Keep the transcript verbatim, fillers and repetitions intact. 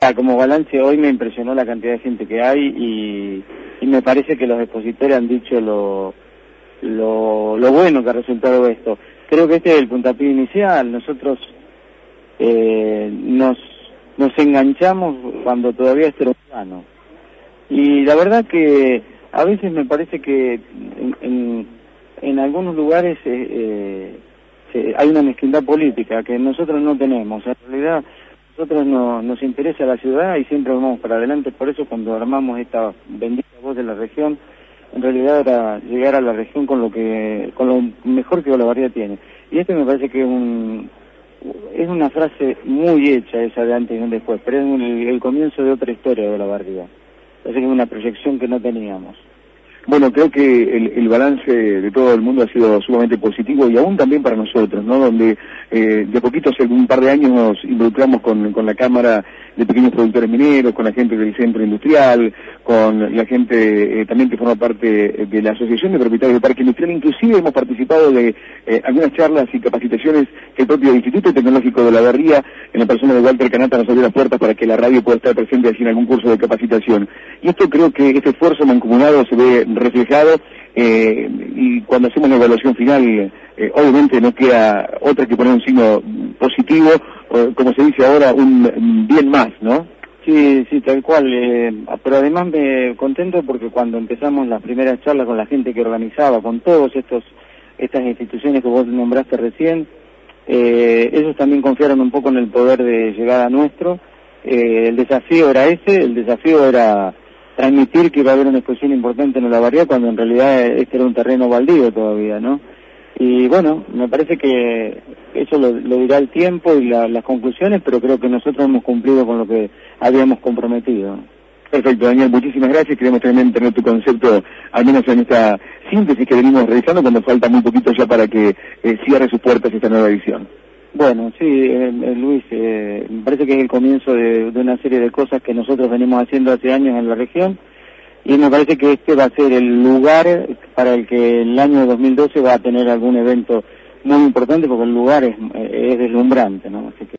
sea, como balance hoy me impresionó la cantidad de gente que hay y, y me parece que los expositores han dicho lo, lo, lo bueno que ha resultado esto. Creo que este es el puntapié inicial. Nosotros eh, nos, nos enganchamos cuando todavía esto era plano. Y la verdad que a veces me parece que en, en, en algunos lugares eh, eh, se, hay una mezquindad política que nosotros no tenemos. En realidad nosotros no, nos interesa la ciudad y siempre vamos para adelante. Por eso cuando armamos esta bendita voz de la región, en realidad era llegar a la región con lo que con lo mejor que Olavarría tiene. Y esto me parece que es un es una frase muy hecha esa de antes y un después, pero es el, el comienzo de otra historia de Olavarría. Parece que es una proyección que no teníamos. Bueno, creo que el, el balance de todo el mundo ha sido sumamente positivo y aún también para nosotros, ¿no? Donde eh, de a poquito, hace un par de años, nos involucramos con, con la Cámara de Pequeños Productores Mineros, con la gente del Centro Industrial, con la gente eh, también que forma parte de la Asociación de Propietarios de Parque Industrial. Inclusive hemos participado de eh, algunas charlas y capacitaciones que el propio Instituto Tecnológico de Olavarría, en la persona de Walter Canata, nos abrió las puertas para que la radio pueda estar presente así en algún curso de capacitación. Y esto creo que este esfuerzo mancomunado se ve reflejado eh, y cuando hacemos la evaluación final eh, obviamente no queda otra que poner un signo positivo, o, como se dice ahora, un bien más, ¿no? Sí, sí, tal cual, eh, pero además me contento porque cuando empezamos las primeras charlas con la gente que organizaba, con todos estos estas instituciones que vos nombraste recién, eh, ellos también confiaron un poco en el poder de llegada nuestro. Eh, el desafío era ese, el desafío era transmitir que iba a haber una exposición importante en Olavarría cuando en realidad este era un terreno baldío todavía, ¿no? Y bueno, me parece que eso lo, lo dirá el tiempo y la, las conclusiones, pero creo que nosotros hemos cumplido con lo que habíamos comprometido. Perfecto, Daniel, muchísimas gracias. Queremos también tener tu concepto, al menos en esta síntesis que venimos realizando, cuando falta muy poquito ya para que eh, cierre sus puertas esta nueva edición. Bueno, sí, eh, eh, Luis, eh, me parece que es el comienzo de, de una serie de cosas que nosotros venimos haciendo hace años en la región y me parece que este va a ser el lugar para el que el año dos mil doce va a tener algún evento muy importante porque el lugar es, es deslumbrante, ¿no? Así que